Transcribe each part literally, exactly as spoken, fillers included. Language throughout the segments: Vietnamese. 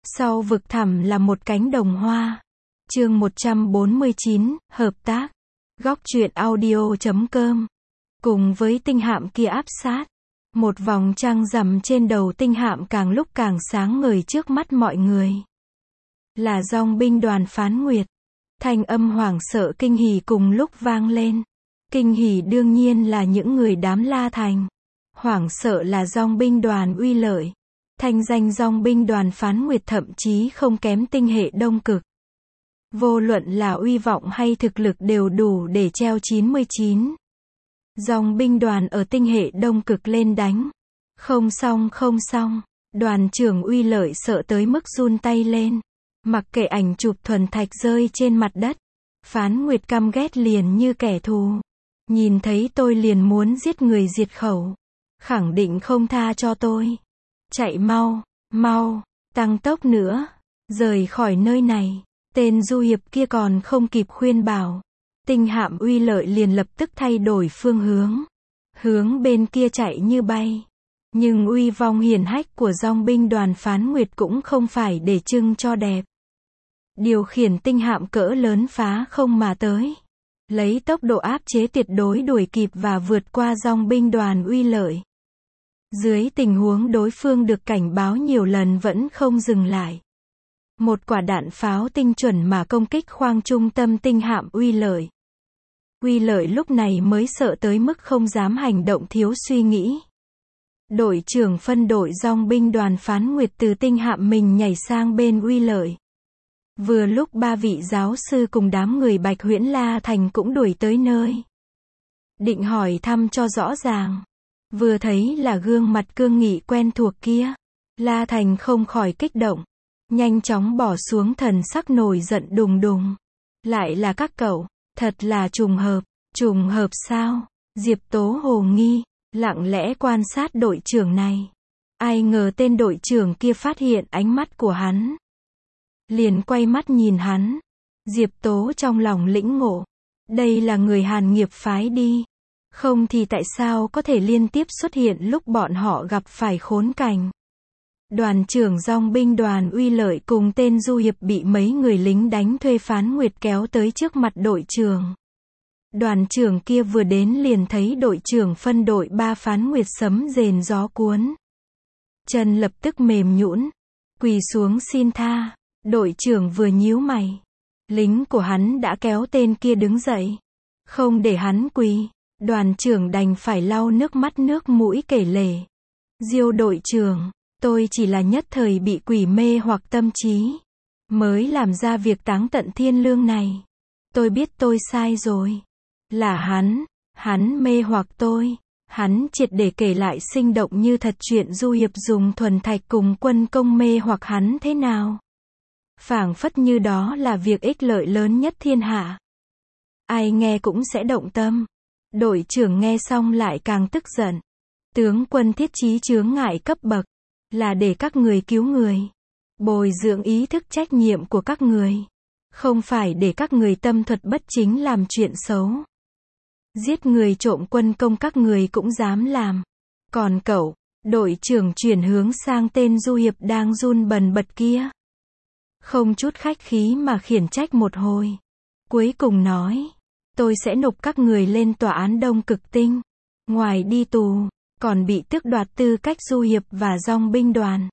Sau vực thẳm là một cánh đồng hoa. Chương một trăm bốn mươi chín, hợp tác. Góc truyện audio chấm com. Cùng với tinh hạm kia áp sát, một vòng trăng rằm trên đầu tinh hạm càng lúc càng sáng ngời trước mắt mọi người. Là dòng binh đoàn Phán Nguyệt. Thanh âm hoảng sợ kinh hỉ cùng lúc vang lên. Kinh hỉ đương nhiên là những người đám La Thành. Hoảng sợ là dòng binh đoàn Uy Lợi. Thanh danh dòng binh đoàn Phán Nguyệt thậm chí không kém tinh hệ Đông Cực. Vô luận là uy vọng hay thực lực đều đủ để treo chín mươi chín. Dòng binh đoàn ở tinh hệ Đông Cực lên đánh. Không xong không xong. Đoàn trưởng Uy Lợi sợ tới mức run tay lên. Mặc kệ ảnh chụp thuần thạch rơi trên mặt đất. Phán Nguyệt căm ghét liền như kẻ thù. Nhìn thấy tôi liền muốn giết người diệt khẩu. Khẳng định không tha cho tôi. Chạy mau, mau, tăng tốc nữa. Rời khỏi nơi này. Tên du hiệp kia còn không kịp khuyên bảo. Tinh hạm Uy Lợi liền lập tức thay đổi phương hướng. Hướng bên kia chạy như bay. Nhưng uy vong hiển hách của dòng binh đoàn Phán Nguyệt cũng không phải để trưng cho đẹp. Điều khiển tinh hạm cỡ lớn phá không mà tới. Lấy tốc độ áp chế tuyệt đối đuổi kịp và vượt qua dòng binh đoàn Uy Lợi. Dưới tình huống đối phương được cảnh báo nhiều lần vẫn không dừng lại. Một quả đạn pháo tinh chuẩn mà công kích khoang trung tâm tinh hạm Uy Lợi. Uy Lợi lúc này mới sợ tới mức không dám hành động thiếu suy nghĩ. Đội trưởng phân đội dòng binh đoàn Phán Nguyệt từ tinh hạm mình nhảy sang bên Uy Lợi. Vừa lúc ba vị giáo sư cùng đám người Bạch Huyễn La Thành cũng đuổi tới nơi. Định hỏi thăm cho rõ ràng. Vừa thấy là gương mặt cương nghị quen thuộc kia. La Thành không khỏi kích động. Nhanh chóng bỏ xuống thần sắc nổi giận đùng đùng. Lại là các cậu, thật là trùng hợp. Trùng hợp sao? Diệp Tố hồ nghi, lặng lẽ quan sát đội trưởng này. Ai ngờ tên đội trưởng kia phát hiện ánh mắt của hắn. Liền quay mắt nhìn hắn. Diệp Tố trong lòng lĩnh ngộ. Đây là người Hàn Nghiệp phái đi. Không thì tại sao có thể liên tiếp xuất hiện lúc bọn họ gặp phải khốn cảnh. Đoàn trưởng dòng binh đoàn Uy Lợi cùng tên du hiệp bị mấy người lính đánh thuê Phán Nguyệt kéo tới trước mặt đội trưởng. Đoàn trưởng kia vừa đến liền thấy đội trưởng phân đội ba Phán Nguyệt sấm rền gió cuốn. Chân lập tức mềm nhũn, quỳ xuống xin tha. Đội trưởng vừa nhíu mày. Lính của hắn đã kéo tên kia đứng dậy. Không để hắn quỳ. Đoàn trưởng đành phải lau nước mắt nước mũi kể lể. Diêu đội trưởng, tôi chỉ là nhất thời bị quỷ mê hoặc tâm trí. Mới làm ra việc táng tận thiên lương này. Tôi biết tôi sai rồi. Là hắn, hắn mê hoặc tôi. Hắn triệt để kể lại sinh động như thật chuyện du hiệp dùng thuần thạch cùng quân công mê hoặc hắn thế nào. Phảng phất như đó là việc ích lợi lớn nhất thiên hạ. Ai nghe cũng sẽ động tâm. Đội trưởng nghe xong lại càng tức giận. Tướng quân thiết chí chướng ngại cấp bậc. Là để các người cứu người. Bồi dưỡng ý thức trách nhiệm của các người. Không phải để các người tâm thuật bất chính làm chuyện xấu. Giết người trộm quân công các người cũng dám làm. Còn cậu, đội trưởng chuyển hướng sang tên du hiệp đang run bần bật kia. Không chút khách khí mà khiển trách một hồi. Cuối cùng nói. Tôi sẽ nộp các người lên tòa án Đông Cực Tinh. Ngoài đi tù, còn bị tước đoạt tư cách du hiệp và dòng binh đoàn.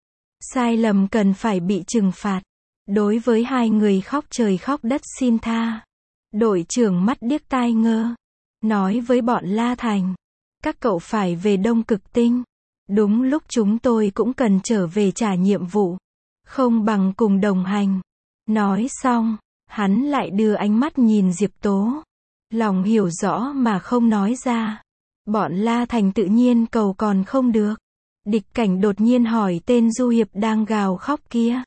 Sai lầm cần phải bị trừng phạt. Đối với hai người khóc trời khóc đất xin tha. Đội trưởng mắt điếc tai ngơ. Nói với bọn La Thành. Các cậu phải về Đông Cực Tinh. Đúng lúc chúng tôi cũng cần trở về trả nhiệm vụ. Không bằng cùng đồng hành. Nói xong. Hắn lại đưa ánh mắt nhìn Diệp Tố. Lòng hiểu rõ mà không nói ra. Bọn La Thành tự nhiên cầu còn không được. Địch Cảnh đột nhiên hỏi tên du hiệp đang gào khóc kia.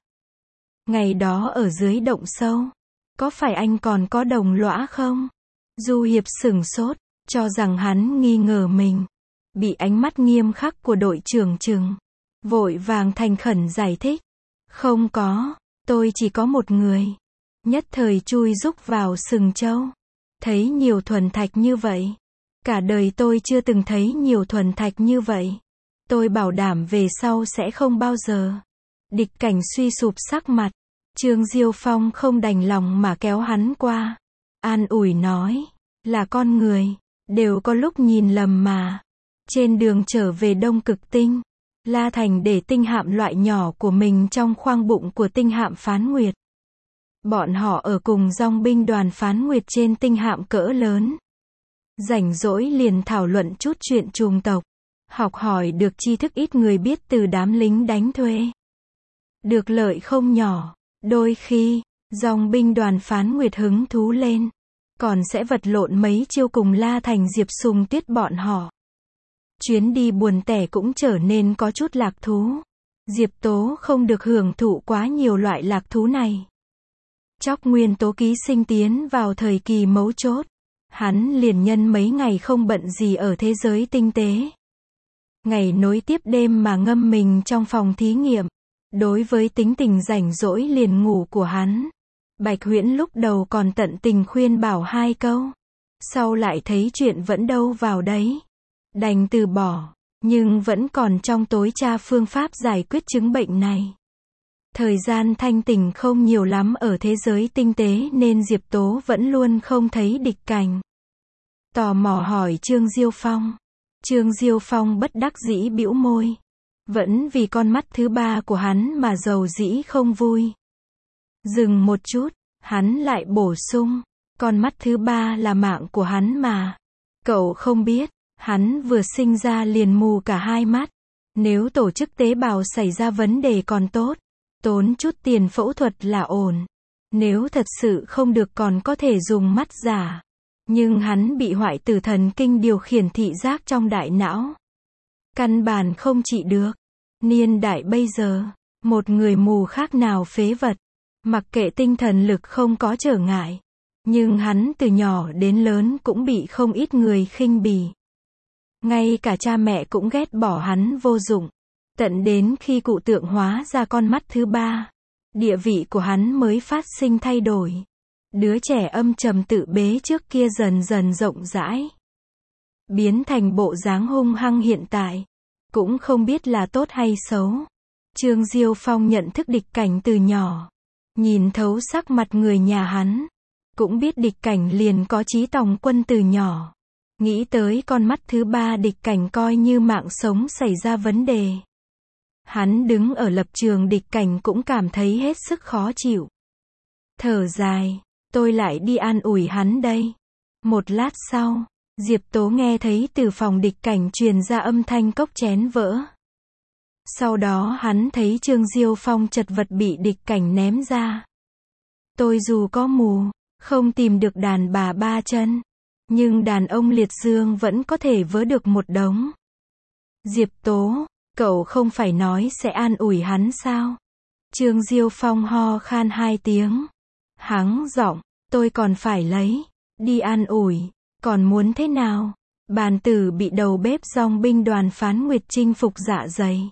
Ngày đó ở dưới động sâu. Có phải anh còn có đồng lõa không? Du hiệp sửng sốt. Cho rằng hắn nghi ngờ mình. Bị ánh mắt nghiêm khắc của đội trưởng trừng. Vội vàng thành khẩn giải thích. Không có. Tôi chỉ có một người. Nhất thời chui rúc vào sừng trâu. Thấy nhiều thuần thạch như vậy. Cả đời tôi chưa từng thấy nhiều thuần thạch như vậy. Tôi bảo đảm về sau sẽ không bao giờ. Địch Cảnh suy sụp sắc mặt. Trương Diêu Phong không đành lòng mà kéo hắn qua. An ủi nói, là con người, đều có lúc nhìn lầm mà. Trên đường trở về Đông Cực Tinh, La Thành để tinh hạm loại nhỏ của mình trong khoang bụng của tinh hạm Phán Nguyệt. Bọn họ ở cùng dòng binh đoàn Phán Nguyệt trên tinh hạm cỡ lớn. Rảnh rỗi liền thảo luận chút chuyện chủng tộc. Học hỏi được tri thức ít người biết từ đám lính đánh thuê. Được lợi không nhỏ. Đôi khi, dòng binh đoàn Phán Nguyệt hứng thú lên. Còn sẽ vật lộn mấy chiêu cùng La Thành Diệp Sùng Tuyết bọn họ. Chuyến đi buồn tẻ cũng trở nên có chút lạc thú. Diệp Tố không được hưởng thụ quá nhiều loại lạc thú này. Chóc nguyên tố ký sinh tiến vào thời kỳ mấu chốt. Hắn liền nhân mấy ngày không bận gì ở thế giới tinh tế. Ngày nối tiếp đêm mà ngâm mình trong phòng thí nghiệm. Đối với tính tình rảnh rỗi liền ngủ của hắn, Bạch Huyễn lúc đầu còn tận tình khuyên bảo hai câu. Sau lại thấy chuyện vẫn đâu vào đấy. Đành từ bỏ, nhưng vẫn còn trong tối tra phương pháp giải quyết chứng bệnh này. Thời gian thanh tỉnh không nhiều lắm ở thế giới tinh tế nên Diệp Tố vẫn luôn không thấy Địch Cảnh. Tò mò hỏi Trương Diêu Phong. Trương Diêu Phong bất đắc dĩ bĩu môi. Vẫn vì con mắt thứ ba của hắn mà giàu dĩ không vui. Dừng một chút, hắn lại bổ sung. Con mắt thứ ba là mạng của hắn mà. Cậu không biết, hắn vừa sinh ra liền mù cả hai mắt. Nếu tổ chức tế bào xảy ra vấn đề còn tốt. Tốn chút tiền phẫu thuật là ổn. Nếu thật sự không được còn có thể dùng mắt giả. Nhưng hắn bị hoại tử thần kinh điều khiển thị giác trong đại não. Căn bản không trị được. Niên đại bây giờ, một người mù khác nào phế vật. Mặc kệ tinh thần lực không có trở ngại. Nhưng hắn từ nhỏ đến lớn cũng bị không ít người khinh bỉ. Ngay cả cha mẹ cũng ghét bỏ hắn vô dụng. Tận đến khi cụ tượng hóa ra con mắt thứ ba, địa vị của hắn mới phát sinh thay đổi. Đứa trẻ âm trầm tự bế trước kia dần dần rộng rãi. Biến thành bộ dáng hung hăng hiện tại. Cũng không biết là tốt hay xấu. Trương Diêu Phong nhận thức Địch Cảnh từ nhỏ. Nhìn thấu sắc mặt người nhà hắn. Cũng biết Địch Cảnh liền có chí tòng quân từ nhỏ. Nghĩ tới con mắt thứ ba Địch Cảnh coi như mạng sống xảy ra vấn đề. Hắn đứng ở lập trường Địch Cảnh cũng cảm thấy hết sức khó chịu. Thở dài, tôi lại đi an ủi hắn đây. Một lát sau, Diệp Tố nghe thấy từ phòng Địch Cảnh truyền ra âm thanh cốc chén vỡ. Sau đó hắn thấy Trương Diêu Phong chật vật bị Địch Cảnh ném ra. Tôi dù có mù, không tìm được đàn bà ba chân, nhưng đàn ông liệt dương vẫn có thể vớ được một đống. Diệp Tố, cậu không phải nói sẽ an ủi hắn sao? Trương Diêu Phong ho khan hai tiếng. Hắng giọng, tôi còn phải lấy, đi an ủi, còn muốn thế nào? Bàn tử bị đầu bếp dòng binh đoàn Phán Nguyệt chinh phục dạ dày.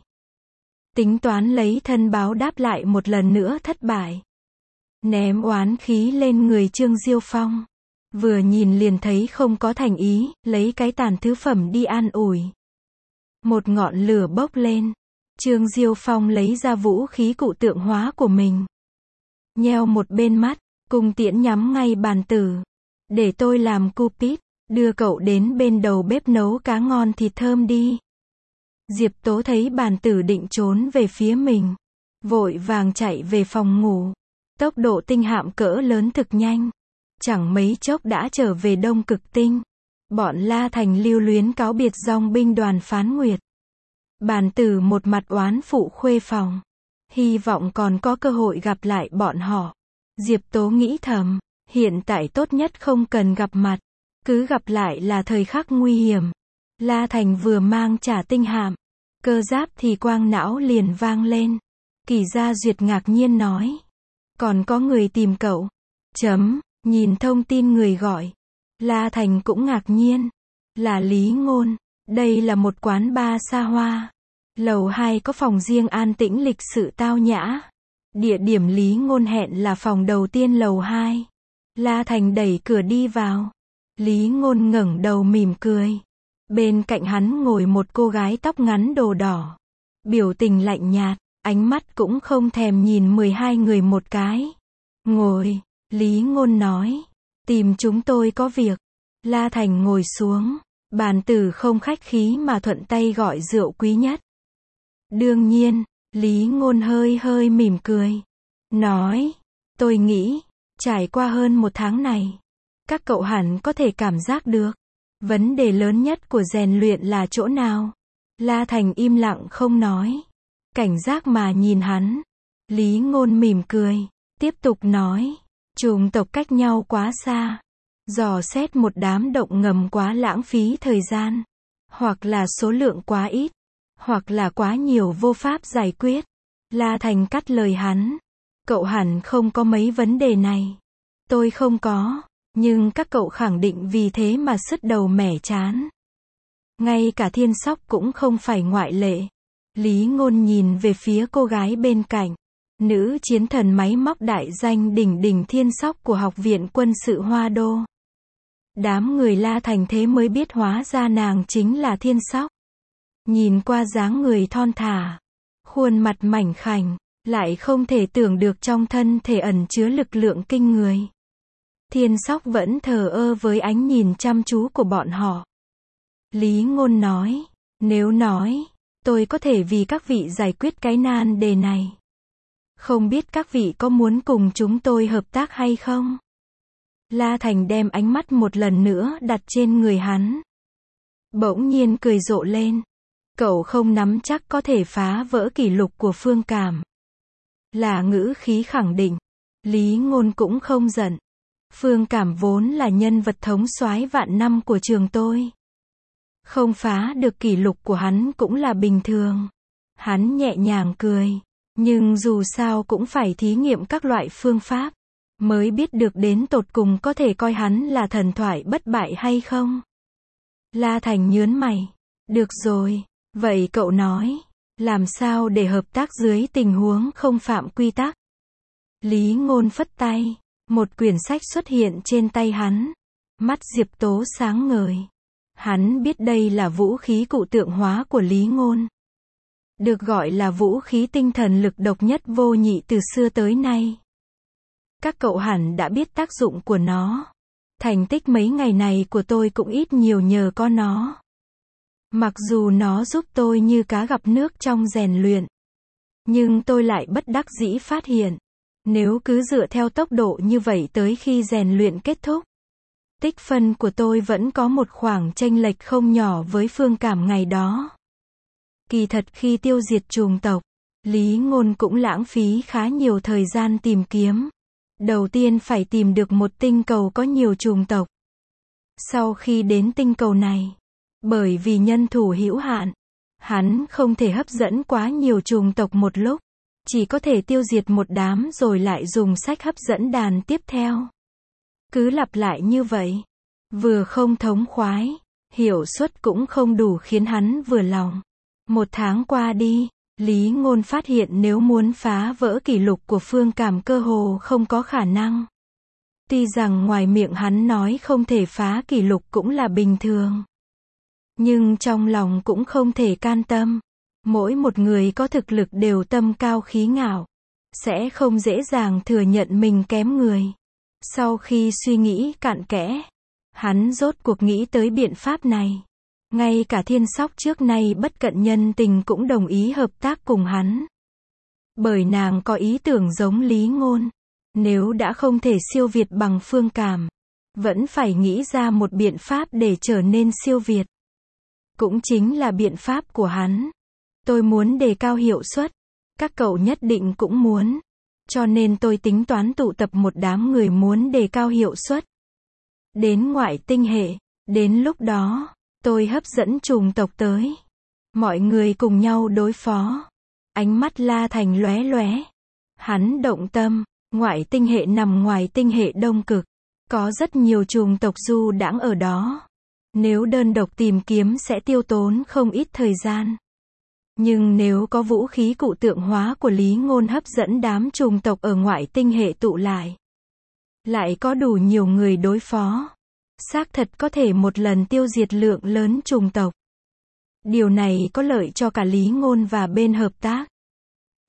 Tính toán lấy thân báo đáp lại một lần nữa thất bại. Ném oán khí lên người Trương Diêu Phong. Vừa nhìn liền thấy không có thành ý, lấy cái tàn thứ phẩm đi an ủi. Một ngọn lửa bốc lên. Trương Diêu Phong lấy ra vũ khí cụ tượng hóa của mình. Nheo một bên mắt, cung tiễn nhắm ngay bàn tử. Để tôi làm Cupid, đưa cậu đến bên đầu bếp nấu cá ngon thịt thơm đi. Diệp Tố thấy bàn tử định trốn về phía mình. Vội vàng chạy về phòng ngủ. Tốc độ tinh hạm cỡ lớn thực nhanh. Chẳng mấy chốc đã trở về Đông Cực Tinh. Bọn La Thành lưu luyến cáo biệt dòng binh đoàn Phán Nguyệt. Bàn tử một mặt oán phụ khuê phòng. Hy vọng còn có cơ hội gặp lại bọn họ. Diệp Tố nghĩ thầm, hiện tại tốt nhất không cần gặp mặt. Cứ gặp lại là thời khắc nguy hiểm. La Thành vừa mang trả tinh hạm. Cơ giáp thì quang não liền vang lên. Kỳ Gia Duyệt ngạc nhiên nói. Còn có người tìm cậu. Chấm, nhìn thông tin người gọi. La Thành cũng ngạc nhiên. Là Lý Ngôn. Đây là một quán bar xa hoa. Lầu hai có phòng riêng an tĩnh lịch sự tao nhã. Địa điểm Lý Ngôn hẹn là phòng đầu tiên lầu hai. La Thành đẩy cửa đi vào. Lý Ngôn ngẩng đầu mỉm cười. Bên cạnh hắn ngồi một cô gái tóc ngắn đồ đỏ. Biểu tình lạnh nhạt. ánh mắt cũng không thèm nhìn mười hai người một cái. Ngồi, Lý Ngôn nói, tìm chúng tôi có việc. La Thành ngồi xuống, bàn tử không khách khí mà thuận tay gọi rượu quý nhất. Đương nhiên, Lý Ngôn hơi hơi mỉm cười, nói, tôi nghĩ, trải qua hơn một tháng này, các cậu hẳn có thể cảm giác được, vấn đề lớn nhất của rèn luyện là chỗ nào? La Thành im lặng không nói, cảnh giác mà nhìn hắn. Lý Ngôn mỉm cười, tiếp tục nói, chủng tộc cách nhau quá xa, dò xét một đám động ngầm quá lãng phí thời gian, hoặc là số lượng quá ít, hoặc là quá nhiều vô pháp giải quyết. La Thành cắt lời hắn, cậu hẳn không có mấy vấn đề này. Tôi không có, nhưng các cậu khẳng định vì thế mà sứt đầu mẻ trán. Ngay cả Thiên Sóc cũng không phải ngoại lệ. Lý Ngôn nhìn về phía cô gái bên cạnh, nữ chiến thần máy móc đại danh đỉnh đỉnh Thiên Sóc của Học viện Quân sự Hoa Đô. Đám người La Thành thế mới biết hóa ra nàng chính là Thiên Sóc. Nhìn qua dáng người thon thả, khuôn mặt mảnh khảnh, lại không thể tưởng được trong thân thể ẩn chứa lực lượng kinh người. Thiên Sóc vẫn thờ ơ với ánh nhìn chăm chú của bọn họ. Lý Ngôn nói, nếu nói, tôi có thể vì các vị giải quyết cái nan đề này. Không biết các vị có muốn cùng chúng tôi hợp tác hay không? La Thành đem ánh mắt một lần nữa đặt trên người hắn. Bỗng nhiên cười rộ lên. Cậu không nắm chắc có thể phá vỡ kỷ lục của Phương Cảm. Là ngữ khí khẳng định. Lý Ngôn cũng không giận. Phương Cảm vốn là nhân vật thống soái vạn năm của trường tôi. Không phá được kỷ lục của hắn cũng là bình thường. Hắn nhẹ nhàng cười. Nhưng dù sao cũng phải thí nghiệm các loại phương pháp. Mới biết được đến tột cùng có thể coi hắn là thần thoại bất bại hay không. La Thành nhướng mày. Được rồi. Vậy cậu nói. Làm sao để hợp tác dưới tình huống không phạm quy tắc? Lý Ngôn phất tay. Một quyển sách xuất hiện trên tay hắn. Mắt Diệp Tố sáng ngời. Hắn biết đây là vũ khí cụ tượng hóa của Lý Ngôn. Được gọi là vũ khí tinh thần lực độc nhất vô nhị từ xưa tới nay. Các cậu hẳn đã biết tác dụng của nó. Thành tích mấy ngày này của tôi cũng ít nhiều nhờ có nó. Mặc dù nó giúp tôi như cá gặp nước trong rèn luyện. Nhưng tôi lại bất đắc dĩ phát hiện. Nếu cứ dựa theo tốc độ như vậy tới khi rèn luyện kết thúc. Tích phân của tôi vẫn có một khoảng chênh lệch không nhỏ với Phương Cảm ngày đó. Kỳ thật khi tiêu diệt chủng tộc, Lý Ngôn cũng lãng phí khá nhiều thời gian tìm kiếm. Đầu tiên phải tìm được một tinh cầu có nhiều chủng tộc. Sau khi đến tinh cầu này, bởi vì nhân thủ hữu hạn, hắn không thể hấp dẫn quá nhiều chủng tộc một lúc, chỉ có thể tiêu diệt một đám rồi lại dùng sách hấp dẫn đàn tiếp theo. Cứ lặp lại như vậy, vừa không thống khoái, hiệu suất cũng không đủ khiến hắn vừa lòng. Một tháng qua đi, Lý Ngôn phát hiện nếu muốn phá vỡ kỷ lục của Phương Cảm cơ hồ không có khả năng. Tuy rằng ngoài miệng hắn nói không thể phá kỷ lục cũng là bình thường. Nhưng trong lòng cũng không thể can tâm. Mỗi một người có thực lực đều tâm cao khí ngạo. Sẽ không dễ dàng thừa nhận mình kém người. Sau khi suy nghĩ cặn kẽ, hắn rốt cuộc nghĩ tới biện pháp này. Ngay cả Thiên Sóc trước nay bất cận nhân tình cũng đồng ý hợp tác cùng hắn. Bởi nàng có ý tưởng giống Lý Ngôn. Nếu đã không thể siêu việt bằng Phương Cảm, vẫn phải nghĩ ra một biện pháp để trở nên siêu việt. Cũng chính là biện pháp của hắn. Tôi muốn đề cao hiệu suất. Các cậu nhất định cũng muốn. Cho nên tôi tính toán tụ tập một đám người muốn đề cao hiệu suất. Đến ngoại tinh hệ. Đến lúc đó, tôi hấp dẫn chủng tộc tới. Mọi người cùng nhau đối phó. Ánh mắt La Thành lóe lóe. Hắn động tâm. Ngoại tinh hệ nằm ngoài tinh hệ đông cực. Có rất nhiều chủng tộc du đãng ở đó. Nếu đơn độc tìm kiếm sẽ tiêu tốn không ít thời gian. Nhưng nếu có vũ khí cụ tượng hóa của Lý Ngôn hấp dẫn đám chủng tộc ở ngoại tinh hệ tụ lại. Lại có đủ nhiều người đối phó. Xác thật có thể một lần tiêu diệt lượng lớn chủng tộc. Điều này có lợi cho cả Lý Ngôn và bên hợp tác.